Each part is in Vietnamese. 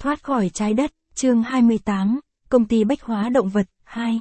Thoát khỏi trái đất, chương 28, công ty bách hóa động vật, 2.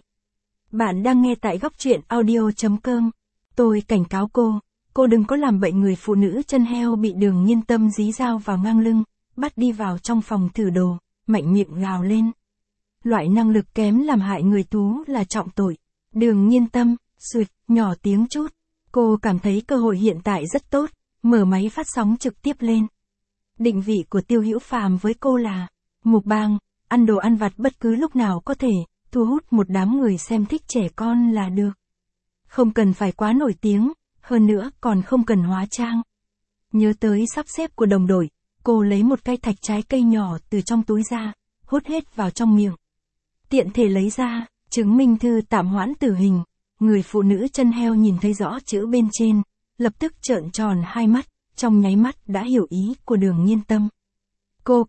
Bạn đang nghe tại góc truyện audio.com. Tôi cảnh cáo cô đừng có làm bậy người phụ nữ chân heo bị Đường Nhiên Tâm dí dao vào ngang lưng, bắt đi vào trong phòng thử đồ, mạnh miệng gào lên. Loại năng lực kém làm hại người tú là trọng tội. Đường Nhiên Tâm, suyệt, nhỏ tiếng chút. Cô cảm thấy cơ hội hiện tại rất tốt, mở máy phát sóng trực tiếp lên. Định vị của Tiêu Hữu Phàm với cô là mukbang, ăn đồ ăn vặt bất cứ lúc nào có thể, thu hút một đám người xem thích trẻ con là được. Không cần phải quá nổi tiếng, hơn nữa còn không cần hóa trang. Nhớ tới sắp xếp của đồng đội, cô lấy một cây thạch trái cây nhỏ từ trong túi ra, hút hết vào trong miệng. Tiện thể lấy ra, chứng minh thư tạm hoãn tử hình. Người phụ nữ chân heo nhìn thấy rõ chữ bên trên, lập tức trợn tròn hai mắt, trong nháy mắt đã hiểu ý của Đường Nhiên Tâm. Cô,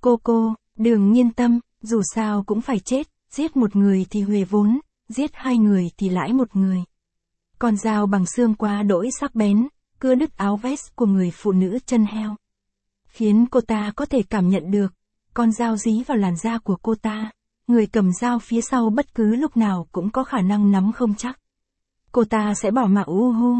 Đường Nhiên Tâm, dù sao cũng phải chết, giết một người thì huề vốn, giết hai người thì lãi một người. Con dao bằng xương quá đỗi sắc bén, cưa đứt áo vest của người phụ nữ chân heo. Khiến cô ta có thể cảm nhận được, con dao dí vào làn da của cô ta, người cầm dao phía sau bất cứ lúc nào cũng có khả năng nắm không chắc. Cô ta sẽ bỏ mặc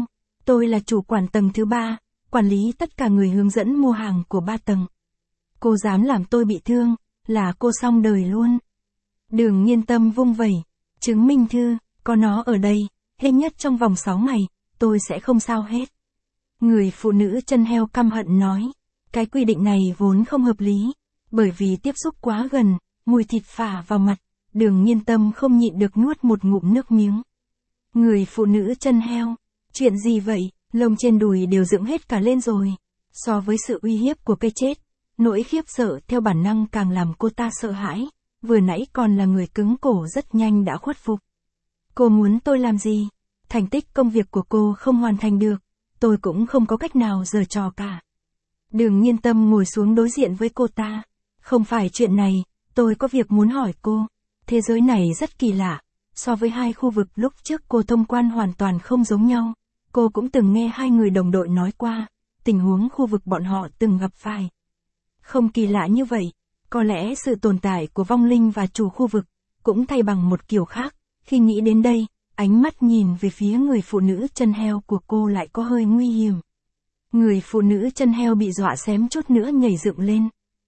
tôi là chủ quản tầng thứ 3, quản lý tất cả người hướng dẫn mua hàng của 3 tầng. Cô dám làm tôi bị thương, là cô xong đời luôn. Đường Nhiên Tâm vung vẩy, chứng minh thư, có nó ở đây, hết nhất trong vòng 6 ngày, tôi sẽ không sao hết. Người phụ nữ chân heo căm hận nói, cái quy định này vốn không hợp lý, bởi vì tiếp xúc quá gần, mùi thịt phả vào mặt, Đường Nhiên Tâm không nhịn được nuốt một ngụm nước miếng. Người phụ nữ chân heo, chuyện gì vậy, lông trên đùi đều dựng hết cả lên rồi. So với sự uy hiếp của cái chết, nỗi khiếp sợ theo bản năng càng làm cô ta sợ hãi, vừa nãy còn là người cứng cổ rất nhanh đã khuất phục. Cô muốn tôi làm gì? Thành tích công việc của cô không hoàn thành được, tôi cũng không có cách nào giở trò cả. Đường Nhiên Tâm ngồi xuống đối diện với cô ta. Không phải chuyện này, tôi có việc muốn hỏi cô. Thế giới này rất kỳ lạ. So với hai khu vực lúc trước cô thông quan hoàn toàn không giống nhau. Cô cũng từng nghe hai người đồng đội nói qua, tình huống khu vực bọn họ từng gặp phải. Không kỳ lạ như vậy, có lẽ sự tồn tại của vong linh và chủ khu vực, cũng thay bằng một kiểu khác. Khi nghĩ đến đây, ánh mắt nhìn về phía người phụ nữ chân heo của cô lại có hơi nguy hiểm. Người phụ nữ chân heo bị dọa xém chút nữa nhảy dựng lên.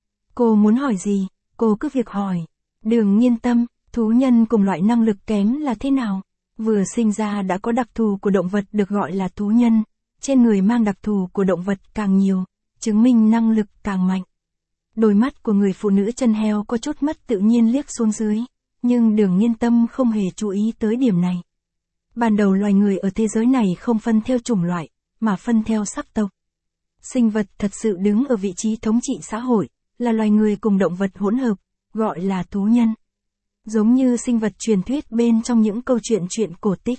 Cô muốn hỏi gì, cô cứ việc hỏi. Đường Nhiên Tâm, thú nhân cùng loại năng lực kém là thế nào? Vừa sinh ra đã có đặc thù của động vật được gọi là thú nhân, trên người mang đặc thù của động vật càng nhiều, chứng minh năng lực càng mạnh. Đôi mắt của người phụ nữ chân heo có chút mất tự nhiên liếc xuống dưới, nhưng Đường Nhiên Tâm không hề chú ý tới điểm này. Ban đầu loài người ở thế giới này không phân theo chủng loại, mà phân theo sắc tộc. Sinh vật thật sự đứng ở vị trí thống trị xã hội, là loài người cùng động vật hỗn hợp, gọi là thú nhân. Giống như sinh vật truyền thuyết bên trong những câu chuyện cổ tích.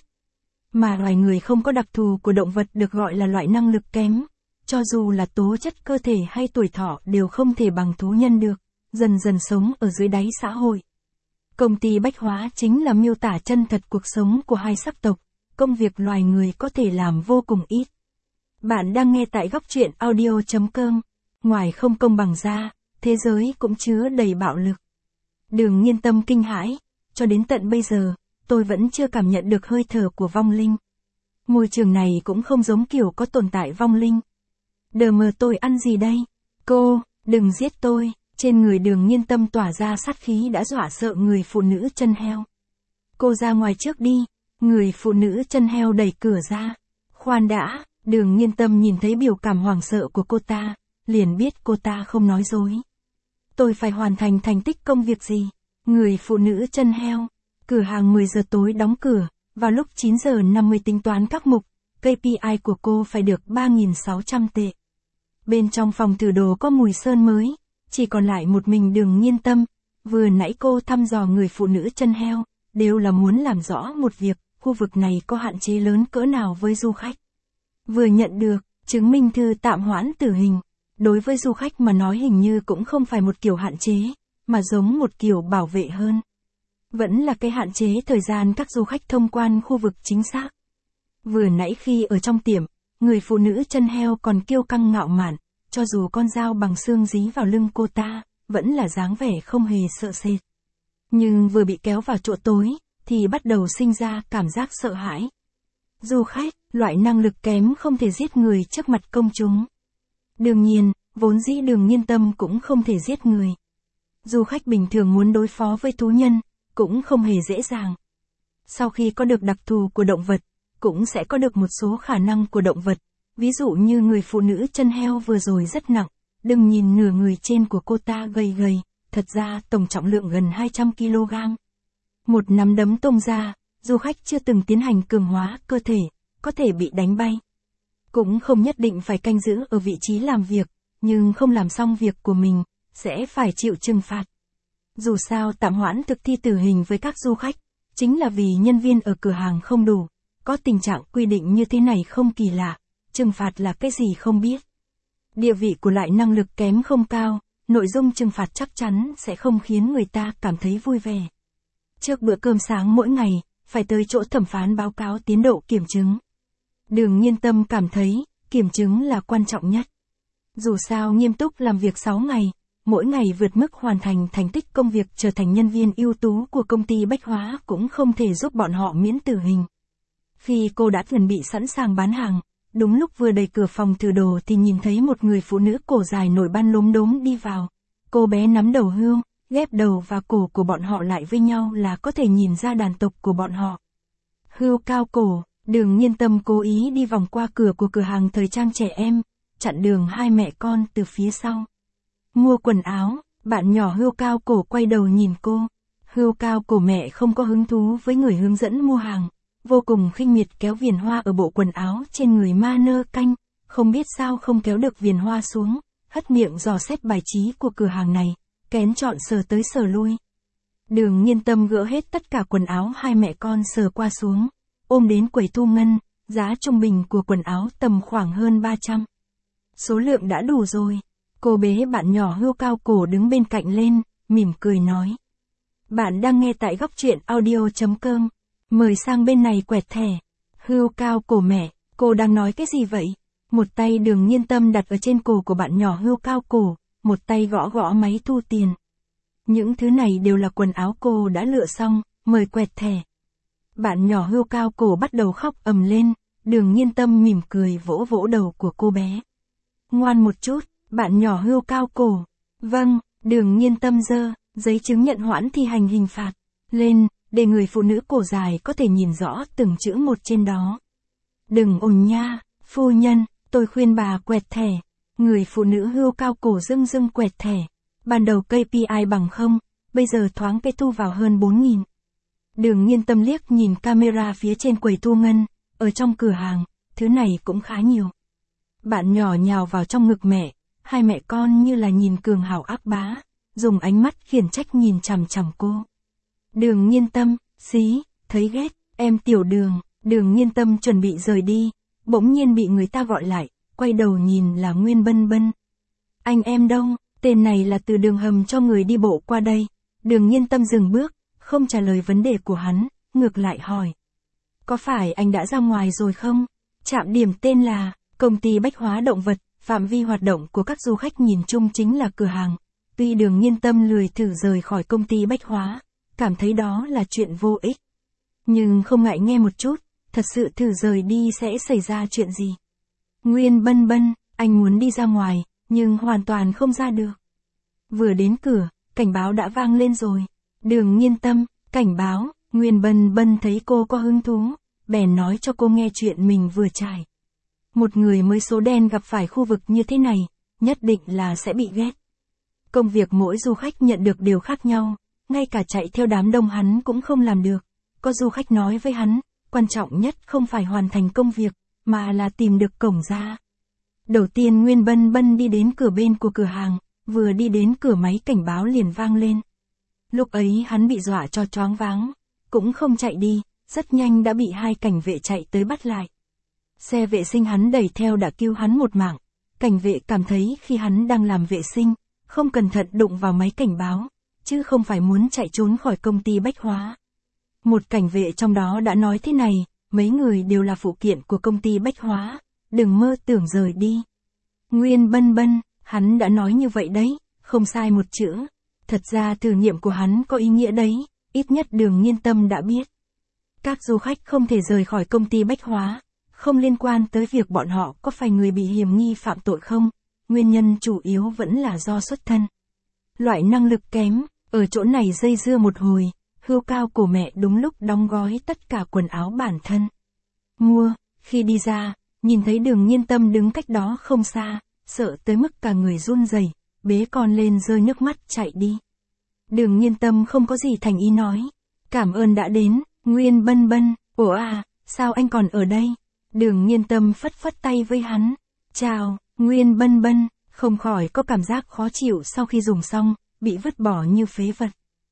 Mà loài người không có đặc thù của động vật được gọi là loại năng lực kém. Cho dù là tố chất cơ thể hay tuổi thọ đều không thể bằng thú nhân được, dần dần sống ở dưới đáy xã hội. Công ty bách hóa chính là miêu tả chân thật cuộc sống của hai sắc tộc, công việc loài người có thể làm vô cùng ít. Bạn đang nghe tại góc truyện audio.com, ngoài không công bằng ra, thế giới cũng chứa đầy bạo lực. Đường Nhiên Tâm kinh hãi, cho đến tận bây giờ, tôi vẫn chưa cảm nhận được hơi thở của vong linh. Môi trường này cũng không giống kiểu có tồn tại vong linh. Đờ mờ tôi ăn gì đây? Cô, đừng giết tôi. Trên người Đường Nhiên Tâm tỏa ra sát khí đã dọa sợ người phụ nữ chân heo. Cô ra ngoài trước đi. Người phụ nữ chân heo đẩy cửa ra. Khoan đã, Đường Nhiên Tâm nhìn thấy biểu cảm hoảng sợ của cô ta, liền biết cô ta không nói dối. Tôi phải hoàn thành thành tích công việc gì? Người phụ nữ chân heo. Cửa hàng 10 giờ tối đóng cửa, vào lúc 9 giờ 50 tính toán các mục, KPI của cô phải được 3.600 tệ. Bên trong phòng thử đồ có mùi sơn mới, chỉ còn lại một mình Đường Nhiên Tâm. Vừa nãy cô thăm dò người phụ nữ chân heo, đều là muốn làm rõ một việc, khu vực này có hạn chế lớn cỡ nào với du khách. Vừa nhận được, chứng minh thư tạm hoãn tử hình. Đối với du khách mà nói hình như cũng không phải một kiểu hạn chế, mà giống một kiểu bảo vệ hơn. Vẫn là cái hạn chế thời gian các du khách thông quan khu vực chính xác. Vừa nãy khi ở trong tiệm, người phụ nữ chân heo còn kiêu căng ngạo mạn, cho dù con dao bằng xương dí vào lưng cô ta, vẫn là dáng vẻ không hề sợ sệt. Nhưng vừa bị kéo vào chỗ tối, thì bắt đầu sinh ra cảm giác sợ hãi. Du khách, loại năng lực kém không thể giết người trước mặt công chúng. Đương nhiên, vốn dĩ Đường Nhiên Tâm cũng không thể giết người. Du khách bình thường muốn đối phó với thú nhân, cũng không hề dễ dàng. Sau khi có được đặc thù của động vật, cũng sẽ có được một số khả năng của động vật. Ví dụ như người phụ nữ chân heo vừa rồi rất nặng, đừng nhìn nửa người trên của cô ta gầy gầy, thật ra tổng trọng lượng gần 200 kg. Một nắm đấm tung ra, du khách chưa từng tiến hành cường hóa cơ thể, có thể bị đánh bay. Cũng không nhất định phải canh giữ ở vị trí làm việc, nhưng không làm xong việc của mình, sẽ phải chịu trừng phạt. Dù sao tạm hoãn thực thi tử hình với các du khách, chính là vì nhân viên ở cửa hàng không đủ, có tình trạng quy định như thế này không kỳ lạ, trừng phạt là cái gì không biết. Địa vị của lại năng lực kém không cao, nội dung trừng phạt chắc chắn sẽ không khiến người ta cảm thấy vui vẻ. Trước bữa cơm sáng mỗi ngày, phải tới chỗ thẩm phán báo cáo tiến độ kiểm chứng. Đường Nhiên Tâm cảm thấy, kiểm chứng là quan trọng nhất. Dù sao nghiêm túc làm việc 6 ngày, mỗi ngày vượt mức hoàn thành thành tích công việc trở thành nhân viên ưu tú của công ty bách hóa cũng không thể giúp bọn họ miễn tử hình. Khi cô đã chuẩn bị sẵn sàng bán hàng, đúng lúc vừa đẩy cửa phòng thử đồ thì nhìn thấy một người phụ nữ cổ dài nổi ban lốm đốm đi vào. Cô bé nắm đầu hươu, ghép đầu và cổ của bọn họ lại với nhau là có thể nhìn ra đàn tộc của bọn họ. Hươu cao cổ, Đường Nhiên Tâm cố ý đi vòng qua cửa của cửa hàng thời trang trẻ em, chặn đường hai mẹ con từ phía sau. Mua quần áo, bạn nhỏ hươu cao cổ quay đầu nhìn cô. Hươu cao cổ mẹ không có hứng thú với người hướng dẫn mua hàng, vô cùng khinh miệt kéo viền hoa ở bộ quần áo trên người ma nơ canh, không biết sao không kéo được viền hoa xuống, hất miệng dò xét bài trí của cửa hàng này, kén chọn sờ tới sờ lui. Đường Nhiên Tâm gỡ hết tất cả quần áo hai mẹ con sờ qua xuống, ôm đến quầy thu ngân, giá trung bình của quần áo tầm khoảng hơn 300. Số lượng đã đủ rồi. Cô bế bạn nhỏ hươu cao cổ đứng bên cạnh lên, mỉm cười nói. Bạn đang nghe tại góc truyện audio.com. Mời sang bên này quẹt thẻ. Hươu cao cổ mẹ, cô đang nói cái gì vậy? Một tay Đường Nhiên Tâm đặt ở trên cổ của bạn nhỏ hươu cao cổ, một tay gõ gõ máy thu tiền. Những thứ này đều là quần áo cô đã lựa xong, mời quẹt thẻ. Bạn nhỏ hươu cao cổ bắt đầu khóc ầm lên, Đường Nhiên Tâm mỉm cười vỗ vỗ đầu của cô bé. Ngoan một chút, bạn nhỏ hươu cao cổ. Vâng, Đường Nhiên Tâm giơ giấy chứng nhận hoãn thi hành hình phạt lên, để người phụ nữ cổ dài có thể nhìn rõ từng chữ một trên đó. Đừng ồn nha, phu nhân, tôi khuyên bà quẹt thẻ. Người phụ nữ hươu cao cổ dưng dưng quẹt thẻ. Ban đầu KPI bằng 0, bây giờ thoáng cái thu vào hơn 4.000. Đường Nhiên Tâm liếc nhìn camera phía trên quầy thu ngân, ở trong cửa hàng, thứ này cũng khá nhiều. Bạn nhỏ nhào vào trong ngực mẹ, hai mẹ con như là nhìn cường hào ác bá, dùng ánh mắt khiển trách nhìn chằm chằm cô. Đường Nhiên Tâm, xí, thấy ghét, em tiểu Đường. Đường Nhiên Tâm chuẩn bị rời đi, bỗng nhiên bị người ta gọi lại, quay đầu nhìn là Nguyên Bân Bân. Anh em đâu? Tên này là từ đường hầm cho người đi bộ qua đây. Đường Nhiên Tâm dừng bước, không trả lời vấn đề của hắn, ngược lại hỏi. Có phải anh đã ra ngoài rồi không? Trạm điểm tên là Công ty Bách hóa động vật, phạm vi hoạt động của các du khách nhìn chung chính là cửa hàng. Tuy Đường Nhiên Tâm lười thử rời khỏi công ty Bách hóa, cảm thấy đó là chuyện vô ích. Nhưng không ngại nghe một chút, thật sự thử rời đi sẽ xảy ra chuyện gì? Nguyên Bân Bân, anh muốn đi ra ngoài, nhưng hoàn toàn không ra được. Vừa đến cửa, cảnh báo đã vang lên rồi. Đường Nhiên Tâm, cảnh báo. Nguyên Bân Bân thấy cô có hứng thú, bèn nói cho cô nghe chuyện mình vừa trải. Một người mới số đen gặp phải khu vực như thế này, nhất định là sẽ bị ghét. Công việc mỗi du khách nhận được đều khác nhau, ngay cả chạy theo đám đông hắn cũng không làm được. Có du khách nói với hắn, quan trọng nhất không phải hoàn thành công việc, mà là tìm được cổng ra. Đầu tiên Nguyên Bân Bân đi đến cửa bên của cửa hàng, vừa đi đến cửa máy cảnh báo liền vang lên. Lúc ấy hắn bị dọa cho choáng váng, cũng không chạy đi, rất nhanh đã bị hai cảnh vệ chạy tới bắt lại. Xe vệ sinh hắn đẩy theo đã cứu hắn một mạng. Cảnh vệ cảm thấy khi hắn đang làm vệ sinh, không cẩn thận đụng vào máy cảnh báo, chứ không phải muốn chạy trốn khỏi công ty Bách hóa. Một cảnh vệ trong đó đã nói thế này, mấy người đều là phụ kiện của công ty Bách hóa, đừng mơ tưởng rời đi. Nguyên Bân Bân, hắn đã nói như vậy đấy, không sai một chữ. Thật ra thử nghiệm của hắn có ý nghĩa đấy, ít nhất Đường Nhiên Tâm đã biết. Các du khách không thể rời khỏi công ty bách hóa, không liên quan tới việc bọn họ có phải người bị hiểm nghi phạm tội không, nguyên nhân chủ yếu vẫn là do xuất thân. Loại năng lực kém, ở chỗ này dây dưa một hồi, Hươu Cao Cổ mẹ đúng lúc đóng gói tất cả quần áo bản thân. Mua, khi đi ra, nhìn thấy Đường Nhiên Tâm đứng cách đó không xa, sợ tới mức cả người run rẩy, bế con lên rơi nước mắt chạy đi. Đường Nhiên Tâm không có gì thành ý nói. Cảm ơn đã đến, Nguyên Bân Bân, ủa à, sao anh còn ở đây? Đường Nhiên Tâm phất phất tay với hắn. Chào, Nguyên Bân Bân, không khỏi có cảm giác khó chịu sau khi dùng xong, bị vứt bỏ như phế vật.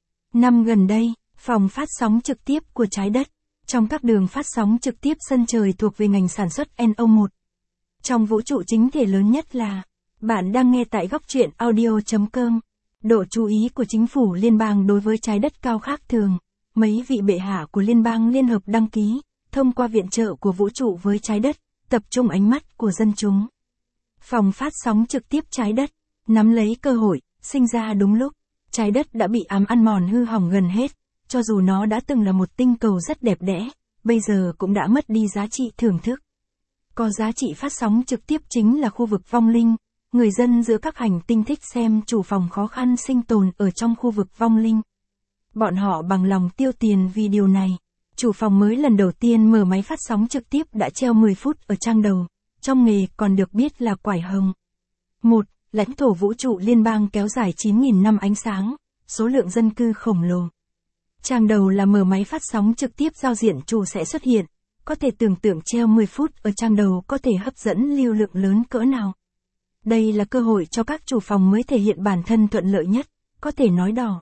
Năm gần đây, phòng phát sóng trực tiếp của Trái Đất, trong các đường phát sóng trực tiếp sân trời thuộc về ngành sản xuất NO1. Trong vũ trụ chính thể lớn nhất là, bạn đang nghe tại góc truyện audio.com. Độ chú ý của chính phủ liên bang đối với Trái Đất cao khác thường. Mấy vị bệ hạ của liên bang liên hợp đăng ký, thông qua viện trợ của vũ trụ với Trái Đất, tập trung ánh mắt của dân chúng. Phòng phát sóng trực tiếp Trái Đất, nắm lấy cơ hội, sinh ra đúng lúc. Trái Đất đã bị ám ăn mòn hư hỏng gần hết, cho dù nó đã từng là một tinh cầu rất đẹp đẽ, bây giờ cũng đã mất đi giá trị thưởng thức. Có giá trị phát sóng trực tiếp chính là khu vực vong linh. Người dân giữa các hành tinh thích xem chủ phòng khó khăn sinh tồn ở trong khu vực vong linh. Bọn họ bằng lòng tiêu tiền vì điều này. Chủ phòng mới lần đầu tiên mở máy phát sóng trực tiếp đã treo 10 phút ở trang đầu. Trong nghề còn được biết là quải hồng. 1. Lãnh thổ vũ trụ liên bang kéo dài 9.000 năm ánh sáng. Số lượng dân cư khổng lồ. Trang đầu là mở máy phát sóng trực tiếp giao diện chủ sẽ xuất hiện. Có thể tưởng tượng treo 10 phút ở trang đầu có thể hấp dẫn lưu lượng lớn cỡ nào. Đây là cơ hội cho các chủ phòng mới thể hiện bản thân thuận lợi nhất, có thể nói đỏ.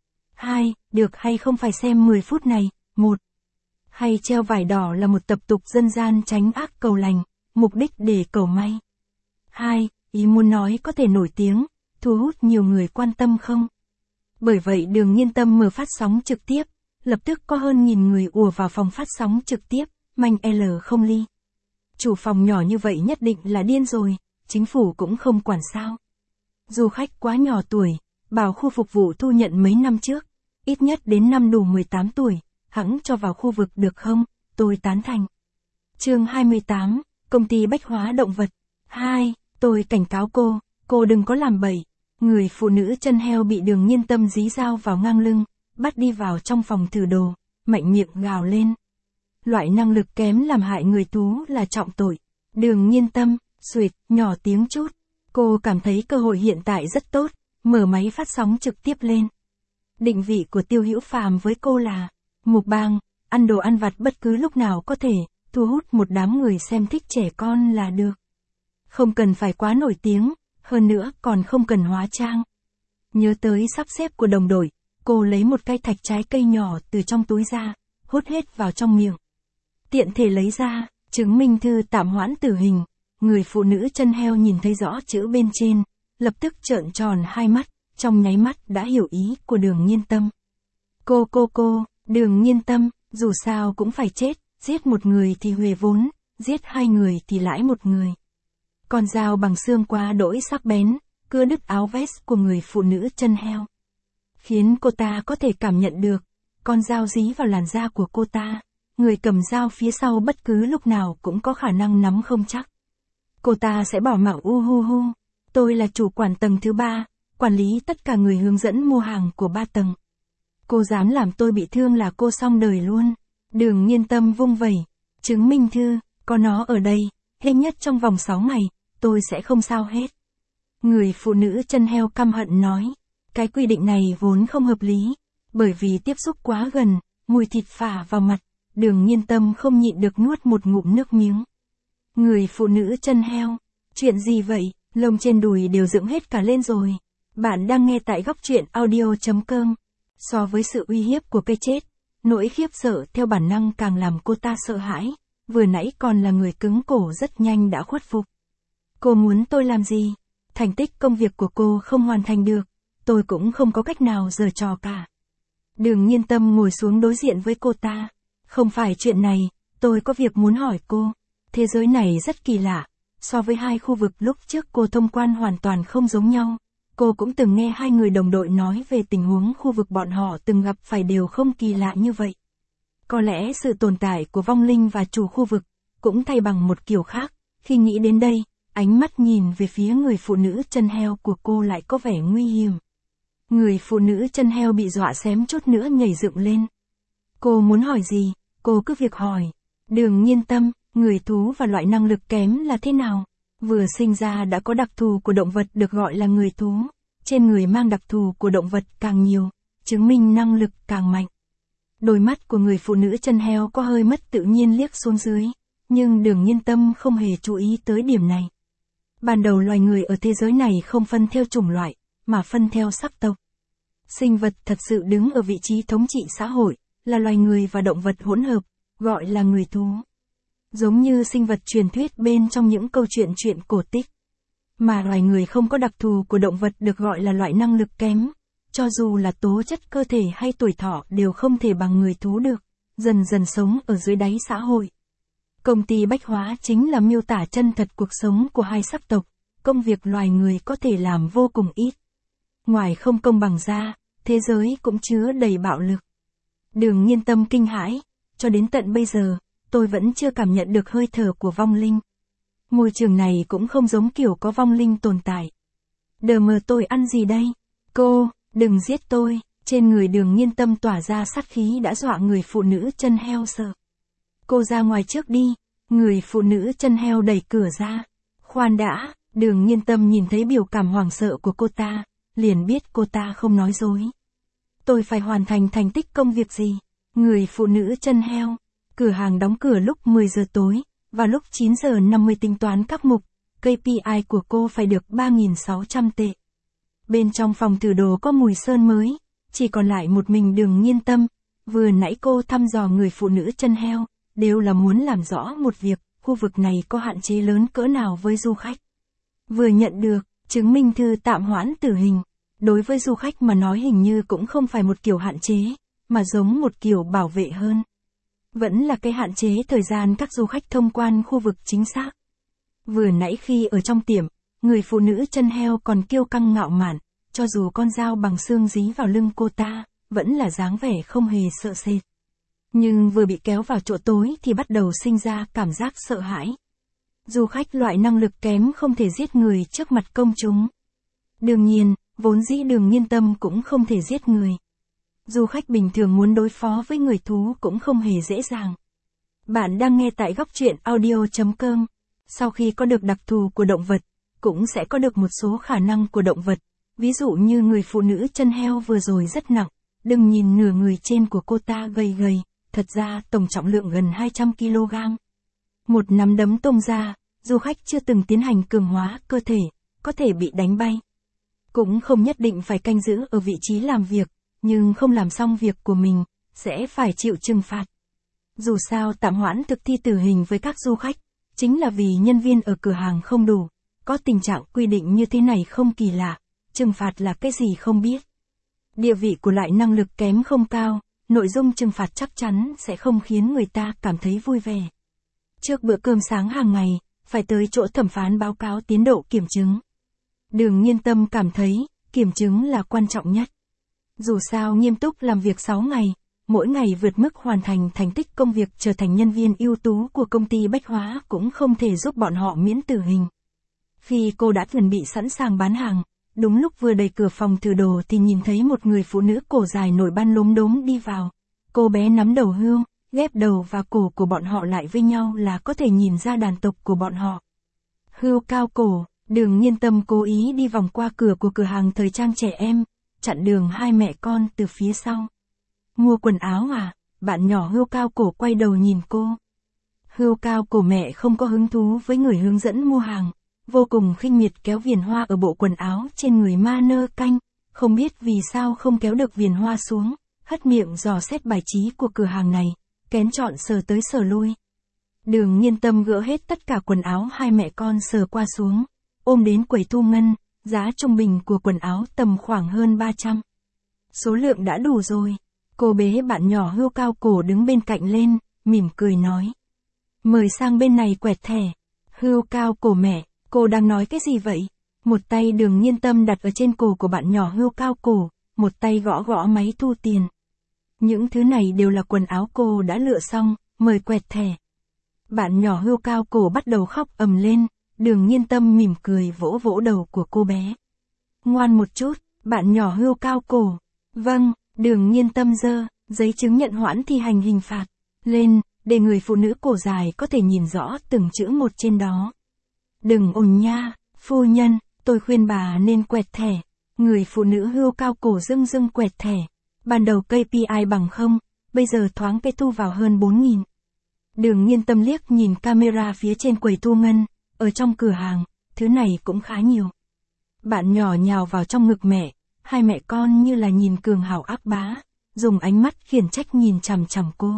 2. Được hay không phải xem 10 phút này. 1. Hay treo vải đỏ là một tập tục dân gian tránh ác cầu lành, mục đích để cầu may. 2. Ý muốn nói có thể nổi tiếng, thu hút nhiều người quan tâm không? Bởi vậy Đường Nhiên Tâm mở phát sóng trực tiếp, lập tức có hơn 1.000 người ùa vào phòng phát sóng trực tiếp, manh L không ly. Chủ phòng nhỏ như vậy nhất định là điên rồi. Chính phủ cũng không quản sao. Du khách quá nhỏ tuổi, bảo khu phục vụ thu nhận mấy năm trước, ít nhất đến năm đủ 18 tuổi, hẵng cho vào khu vực được không, tôi tán thành. Chương 28, Công ty Bách hóa động vật. 2. Tôi cảnh cáo cô đừng có làm bậy. Người phụ nữ chân heo bị Đường Nhiên Tâm dí dao vào ngang lưng, bắt đi vào trong phòng thử đồ, mạnh miệng gào lên. Loại năng lực kém làm hại người tú là trọng tội. Đường Nhiên Tâm, xuỵt, nhỏ tiếng chút. Cô cảm thấy cơ hội hiện tại rất tốt, mở máy phát sóng trực tiếp lên. Định vị của Tiêu Hữu Phàm với cô là mukbang, ăn đồ ăn vặt bất cứ lúc nào có thể, thu hút một đám người xem thích trẻ con là được. Không cần phải quá nổi tiếng, hơn nữa còn không cần hóa trang. Nhớ tới sắp xếp của đồng đội, cô lấy một cây thạch trái cây nhỏ từ trong túi ra, hút hết vào trong miệng. Tiện thể lấy ra, chứng minh thư tạm hoãn tử hình. Người phụ nữ chân heo nhìn thấy rõ chữ bên trên, lập tức trợn tròn hai mắt, trong nháy mắt đã hiểu ý của Đường Nhiên Tâm. Cô, Đường Nhiên Tâm, dù sao cũng phải chết, giết một người thì huề vốn, giết hai người thì lãi một người. Con dao bằng xương quá đỗi sắc bén, cưa đứt áo vest của người phụ nữ chân heo. Khiến cô ta có thể cảm nhận được, con dao dí vào làn da của cô ta, người cầm dao phía sau bất cứ lúc nào cũng có khả năng nắm không chắc. Cô ta sẽ bỏ mặc tôi là chủ quản tầng thứ 3, quản lý tất cả người hướng dẫn mua hàng của 3 tầng. Cô dám làm tôi bị thương là cô xong đời luôn. Đường Nhiên Tâm vung vẩy, chứng minh thư, có nó ở đây, nhanh nhất trong vòng 6 ngày, tôi sẽ không sao hết. Người phụ nữ chân heo căm hận nói, cái quy định này vốn không hợp lý, bởi vì tiếp xúc quá gần, mùi thịt phả vào mặt, Đường Nhiên Tâm không nhịn được nuốt một ngụm nước miếng. Người phụ nữ chân heo, chuyện gì vậy, lông trên đùi đều dựng hết cả lên rồi. Bạn đang nghe tại góc truyện audio.com. So với sự uy hiếp của cây chết, nỗi khiếp sợ theo bản năng càng làm cô ta sợ hãi, vừa nãy còn là người cứng cổ rất nhanh đã khuất phục. Cô muốn tôi làm gì? Thành tích công việc của cô không hoàn thành được, tôi cũng không có cách nào giở trò cả. Đường Nhiên Tâm ngồi xuống đối diện với cô ta. Không phải chuyện này, tôi có việc muốn hỏi cô. Thế giới này rất kỳ lạ, so với hai khu vực lúc trước cô thông quan hoàn toàn không giống nhau. Cô cũng từng nghe hai người đồng đội nói về tình huống khu vực bọn họ từng gặp phải đều không kỳ lạ như vậy. Có lẽ sự tồn tại của vong linh và chủ khu vực cũng thay bằng một kiểu khác. Khi nghĩ đến đây, ánh mắt nhìn về phía người phụ nữ chân heo của cô lại có vẻ nguy hiểm. Người phụ nữ chân heo bị dọa xém chút nữa nhảy dựng lên. Cô muốn hỏi gì, cô cứ việc hỏi. Đường Nhiên Tâm, người thú và loại năng lực kém là thế nào? Vừa sinh ra đã có đặc thù của động vật được gọi là người thú. Trên người mang đặc thù của động vật càng nhiều, chứng minh năng lực càng mạnh. Đôi mắt của người phụ nữ chân heo có hơi mất tự nhiên liếc xuống dưới, nhưng Đường Nhiên Tâm không hề chú ý tới điểm này. Ban đầu loài người ở thế giới này không phân theo chủng loại, mà phân theo sắc tộc. Sinh vật thật sự đứng ở vị trí thống trị xã hội, là loài người và động vật hỗn hợp, gọi là người thú. Giống như sinh vật truyền thuyết bên trong những câu chuyện cổ tích. Mà loài người không có đặc thù của động vật được gọi là loại năng lực kém. Cho dù là tố chất cơ thể hay tuổi thọ đều không thể bằng người thú được, dần dần sống ở dưới đáy xã hội. Công ty Bách Hóa chính là miêu tả chân thật cuộc sống của hai sắc tộc, công việc loài người có thể làm vô cùng ít. Ngoài không công bằng ra, thế giới cũng chứa đầy bạo lực. Đường Nhiên Tâm kinh hãi, cho đến tận bây giờ, tôi vẫn chưa cảm nhận được hơi thở của vong linh. Môi trường này cũng không giống kiểu có vong linh tồn tại. Đờ mờ tôi ăn gì đây? Cô, đừng giết tôi. Trên người Đường Nhiên Tâm tỏa ra sát khí đã dọa người phụ nữ chân heo sợ. Cô ra ngoài trước đi. Người phụ nữ chân heo đẩy cửa ra. Khoan đã, Đường Nhiên Tâm nhìn thấy biểu cảm hoảng sợ của cô ta, liền biết cô ta không nói dối. Tôi phải hoàn thành thành tích công việc gì? Người phụ nữ chân heo. Cửa hàng đóng cửa lúc 10 giờ tối, và lúc 9 giờ 50 tính toán các mục, KPI của cô phải được 3.600 tệ. Bên trong phòng thử đồ có mùi sơn mới, chỉ còn lại một mình Đường Nhiên Tâm. Vừa nãy cô thăm dò người phụ nữ chân heo, đều là muốn làm rõ một việc, khu vực này có hạn chế lớn cỡ nào với du khách. Vừa nhận được, chứng minh thư tạm hoãn tử hình. Đối với du khách mà nói hình như cũng không phải một kiểu hạn chế, mà giống một kiểu bảo vệ hơn. Vẫn là cái hạn chế thời gian các du khách thông quan khu vực chính xác. Vừa nãy khi ở trong tiệm, người phụ nữ chân heo còn kiêu căng ngạo mạn, cho dù con dao bằng xương dí vào lưng cô ta, vẫn là dáng vẻ không hề sợ sệt. Nhưng vừa bị kéo vào chỗ tối thì bắt đầu sinh ra cảm giác sợ hãi. Du khách loại năng lực kém không thể giết người trước mặt công chúng. Đương nhiên, vốn dĩ Đường Nhiên Tâm cũng không thể giết người. Du khách bình thường muốn đối phó với người thú cũng không hề dễ dàng. Bạn đang nghe tại góc truyện audio.com. Sau khi có được đặc thù của động vật, cũng sẽ có được một số khả năng của động vật. Ví dụ như người phụ nữ chân heo vừa rồi rất nặng, đừng nhìn nửa người trên của cô ta gầy gầy, thật ra tổng trọng lượng gần 200 kg. Một nắm đấm tung ra, du khách chưa từng tiến hành cường hóa cơ thể, có thể bị đánh bay. Cũng không nhất định phải canh giữ ở vị trí làm việc, nhưng không làm xong việc của mình, sẽ phải chịu trừng phạt. Dù sao tạm hoãn thực thi tử hình với các du khách, chính là vì nhân viên ở cửa hàng không đủ, có tình trạng quy định như thế này không kỳ lạ, trừng phạt là cái gì không biết. Địa vị của loại năng lực kém không cao, nội dung trừng phạt chắc chắn sẽ không khiến người ta cảm thấy vui vẻ. Trước bữa cơm sáng hàng ngày, phải tới chỗ thẩm phán báo cáo tiến độ kiểm chứng. Đường Nhiên Tâm cảm thấy, kiểm chứng là quan trọng nhất. Dù sao nghiêm túc làm việc 6 ngày, mỗi ngày vượt mức hoàn thành thành tích công việc trở thành nhân viên ưu tú của công ty Bách Hóa cũng không thể giúp bọn họ miễn tử hình. Khi cô đã chuẩn bị sẵn sàng bán hàng, đúng lúc vừa đẩy cửa phòng thử đồ thì nhìn thấy một người phụ nữ cổ dài nổi ban lốm đốm đi vào. Cô bé nắm đầu hươu, ghép đầu và cổ của bọn họ lại với nhau là có thể nhìn ra đàn tộc của bọn họ. Hươu cao cổ, Đường Nhiên Tâm cố ý đi vòng qua cửa của cửa hàng thời trang trẻ em, chặn đường hai mẹ con từ phía sau. Mua quần áo à? Bạn nhỏ hươu cao cổ quay đầu nhìn cô. Hươu cao cổ mẹ không có hứng thú với người hướng dẫn mua hàng, vô cùng khinh miệt kéo viền hoa ở bộ quần áo trên người ma nơ canh, không biết vì sao không kéo được viền hoa xuống, hất miệng dò xét bài trí của cửa hàng này, kén chọn sờ tới sờ lui. Đường Nhiên Tâm gỡ hết tất cả quần áo hai mẹ con sờ qua xuống, ôm đến quầy thu ngân, giá trung bình của quần áo tầm khoảng hơn 300. Số lượng đã đủ rồi. Cô bế bạn nhỏ hươu cao cổ đứng bên cạnh lên, mỉm cười nói. Mời sang bên này quẹt thẻ. Hươu cao cổ mẹ, cô đang nói cái gì vậy? Một tay Đường Nhiên Tâm đặt ở trên cổ của bạn nhỏ hươu cao cổ, một tay gõ gõ máy thu tiền. Những thứ này đều là quần áo cô đã lựa xong, mời quẹt thẻ. Bạn nhỏ hươu cao cổ bắt đầu khóc ầm lên, Đường Nhiên Tâm mỉm cười vỗ vỗ đầu của cô bé. Ngoan một chút, bạn nhỏ hươu cao cổ. Vâng, Đường Nhiên Tâm giơ giấy chứng nhận hoãn thi hành hình phạt lên, để người phụ nữ cổ dài có thể nhìn rõ từng chữ một trên đó. Đừng ồn nha, phu nhân, tôi khuyên bà nên quẹt thẻ. Người phụ nữ hươu cao cổ dưng dưng quẹt thẻ. Ban đầu KPI bằng 0, bây giờ thoáng cái thu vào hơn 4.000. Đường Nhiên Tâm liếc nhìn camera phía trên quầy thu ngân, ở trong cửa hàng, thứ này cũng khá nhiều. Bạn nhỏ nhào vào trong ngực mẹ, hai mẹ con như là nhìn cường hào ác bá, dùng ánh mắt khiển trách nhìn chằm chằm cô.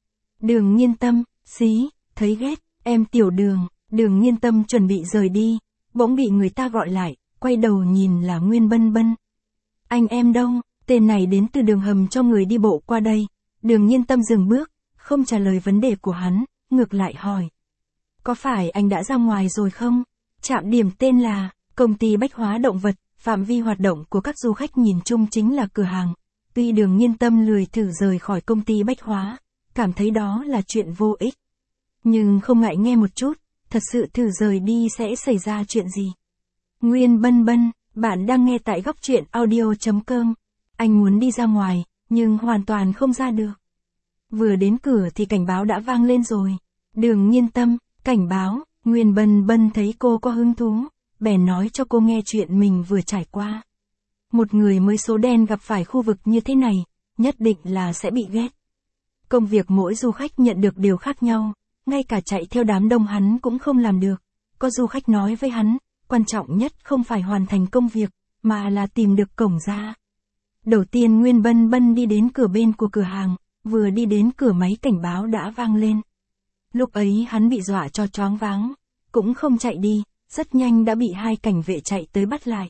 Đường Nhiên Tâm, xí, thấy ghét, em tiểu Đường. Đường Nhiên Tâm chuẩn bị rời đi, bỗng bị người ta gọi lại, quay đầu nhìn là Nguyên Bân Bân. Anh em đâu? Tên này đến từ đường hầm cho người đi bộ qua đây. Đường Nhiên Tâm dừng bước, không trả lời vấn đề của hắn, ngược lại hỏi. Có phải anh đã ra ngoài rồi không? Trạm điểm tên là Công ty Bách Hóa Động Vật, phạm vi hoạt động của các du khách nhìn chung chính là cửa hàng. Tuy Đường Nhiên Tâm lười thử rời khỏi công ty Bách Hóa, cảm thấy đó là chuyện vô ích. Nhưng không ngại nghe một chút, thật sự thử rời đi sẽ xảy ra chuyện gì? Nguyên Bân Bân, bạn đang nghe tại góc truyện audio.com. Anh muốn đi ra ngoài, nhưng hoàn toàn không ra được. Vừa đến cửa thì cảnh báo đã vang lên rồi. Đường Nhiên Tâm, cảnh báo. Nguyên Bân Bân thấy cô có hứng thú, bèn nói cho cô nghe chuyện mình vừa trải qua. Một người mới số đen gặp phải khu vực như thế này, nhất định là sẽ bị ghét. Công việc mỗi du khách nhận được đều khác nhau, ngay cả chạy theo đám đông hắn cũng không làm được. Có du khách nói với hắn, quan trọng nhất không phải hoàn thành công việc, mà là tìm được cổng ra. Đầu tiên Nguyên Bân Bân đi đến cửa bên của cửa hàng, vừa đi đến cửa máy cảnh báo đã vang lên. Lúc ấy hắn bị dọa cho choáng váng, cũng không chạy đi, rất nhanh đã bị hai cảnh vệ chạy tới bắt lại.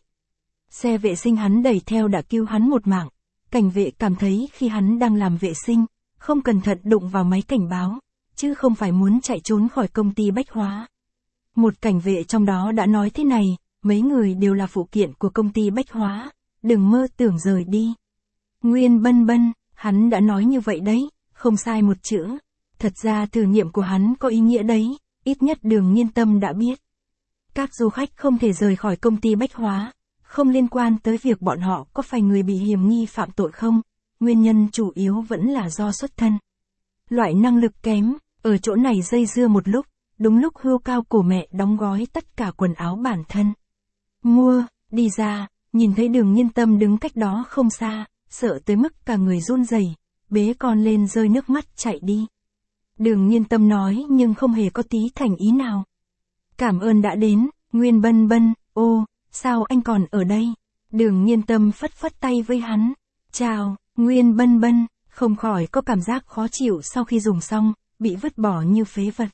Xe vệ sinh hắn đẩy theo đã cứu hắn một mạng. Cảnh vệ cảm thấy khi hắn đang làm vệ sinh, không cẩn thận đụng vào máy cảnh báo, chứ không phải muốn chạy trốn khỏi công ty Bách Hóa. Một cảnh vệ trong đó đã nói thế này, mấy người đều là phụ kiện của công ty Bách Hóa, đừng mơ tưởng rời đi. Nguyên Bân Bân, hắn đã nói như vậy đấy, không sai một chữ. Thật ra thử nghiệm của hắn có ý nghĩa đấy, ít nhất Đường Nhiên Tâm đã biết. Các du khách không thể rời khỏi công ty Bách Hóa, không liên quan tới việc bọn họ có phải người bị hiểm nghi phạm tội không, nguyên nhân chủ yếu vẫn là do xuất thân. Loại năng lực kém, ở chỗ này dây dưa một lúc, đúng lúc hươu cao cổ mẹ đóng gói tất cả quần áo bản thân. Mua, đi ra, nhìn thấy Đường Nhiên Tâm đứng cách đó không xa, sợ tới mức cả người run rẩy, bế con lên rơi nước mắt chạy đi. Đường Nhiên Tâm nói nhưng không hề có tí thành ý nào. Cảm ơn đã đến, Nguyên Bân Bân, ô, sao anh còn ở đây? Đường Nhiên Tâm phất phất tay với hắn. Chào, Nguyên Bân Bân, không khỏi có cảm giác khó chịu sau khi dùng xong, bị vứt bỏ như phế vật.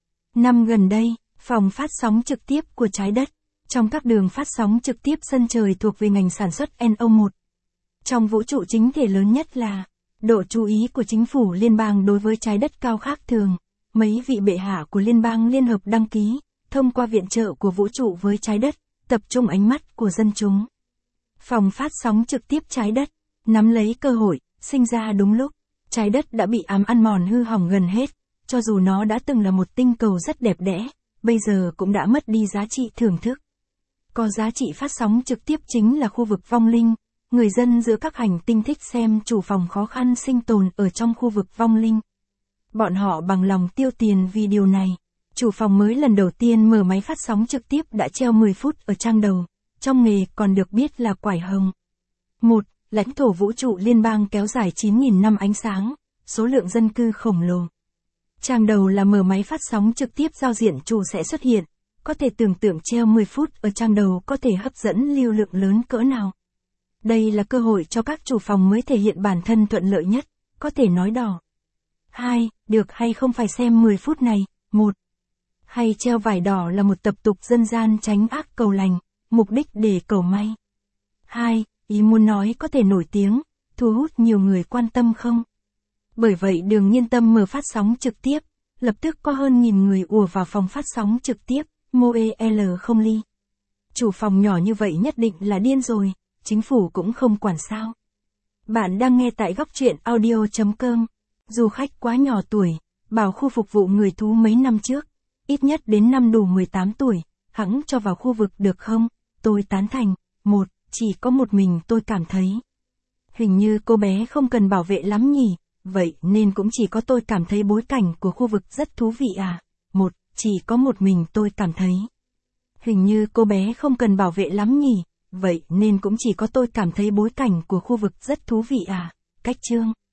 Năm gần đây, phòng phát sóng trực tiếp của Trái Đất, trong các đường phát sóng trực tiếp sân trời thuộc về ngành sản xuất NO1. Trong vũ trụ chính thể lớn nhất là, độ chú ý của chính phủ liên bang đối với Trái Đất cao khác thường. Mấy vị bệ hạ của liên bang liên hợp đăng ký, thông qua viện trợ của vũ trụ với Trái Đất, tập trung ánh mắt của dân chúng. Phòng phát sóng trực tiếp Trái Đất, nắm lấy cơ hội, sinh ra đúng lúc. Trái Đất đã bị ám ăn mòn hư hỏng gần hết, cho dù nó đã từng là một tinh cầu rất đẹp đẽ, bây giờ cũng đã mất đi giá trị thưởng thức. Có giá trị phát sóng trực tiếp chính là khu vực vong linh. Người dân giữa các hành tinh thích xem chủ phòng khó khăn sinh tồn ở trong khu vực vong linh. Bọn họ bằng lòng tiêu tiền vì điều này. Chủ phòng mới lần đầu tiên mở máy phát sóng trực tiếp đã treo 10 phút ở trang đầu. Trong nghề còn được biết là quải hồng. 1. Lãnh thổ vũ trụ liên bang kéo dài 9.000 năm ánh sáng. Số lượng dân cư khổng lồ. Trang đầu là mở máy phát sóng trực tiếp giao diện chủ sẽ xuất hiện. Có thể tưởng tượng treo 10 phút ở trang đầu có thể hấp dẫn lưu lượng lớn cỡ nào. Đây là cơ hội cho các chủ phòng mới thể hiện bản thân thuận lợi nhất, có thể nói đỏ. 2. Được hay không phải xem 10 phút này. 1. Hay treo vải đỏ là một tập tục dân gian tránh ác cầu lành, mục đích để cầu may. 2. Ý muốn nói có thể nổi tiếng, thu hút nhiều người quan tâm không? Bởi vậy Đường Nhiên Tâm mở phát sóng trực tiếp, lập tức có hơn 1.000 người ùa vào phòng phát sóng trực tiếp, Moel không ly. Chủ phòng nhỏ như vậy nhất định là điên rồi, chính phủ cũng không quản sao. Bạn đang nghe tại góc truyện audio.com. Du khách quá nhỏ tuổi, bảo khu phục vụ người thú mấy năm trước, ít nhất đến năm đủ 18 tuổi, hẵng cho vào khu vực được không? Tôi tán thành. Chỉ có một mình tôi cảm thấy. Hình như cô bé không cần bảo vệ lắm nhỉ, vậy nên cũng chỉ có tôi cảm thấy bối cảnh của khu vực rất thú vị à? Chỉ có một mình tôi cảm thấy. Hình như cô bé không cần bảo vệ lắm nhỉ, vậy nên cũng chỉ có tôi cảm thấy bối cảnh của khu vực rất thú vị à? Cách chương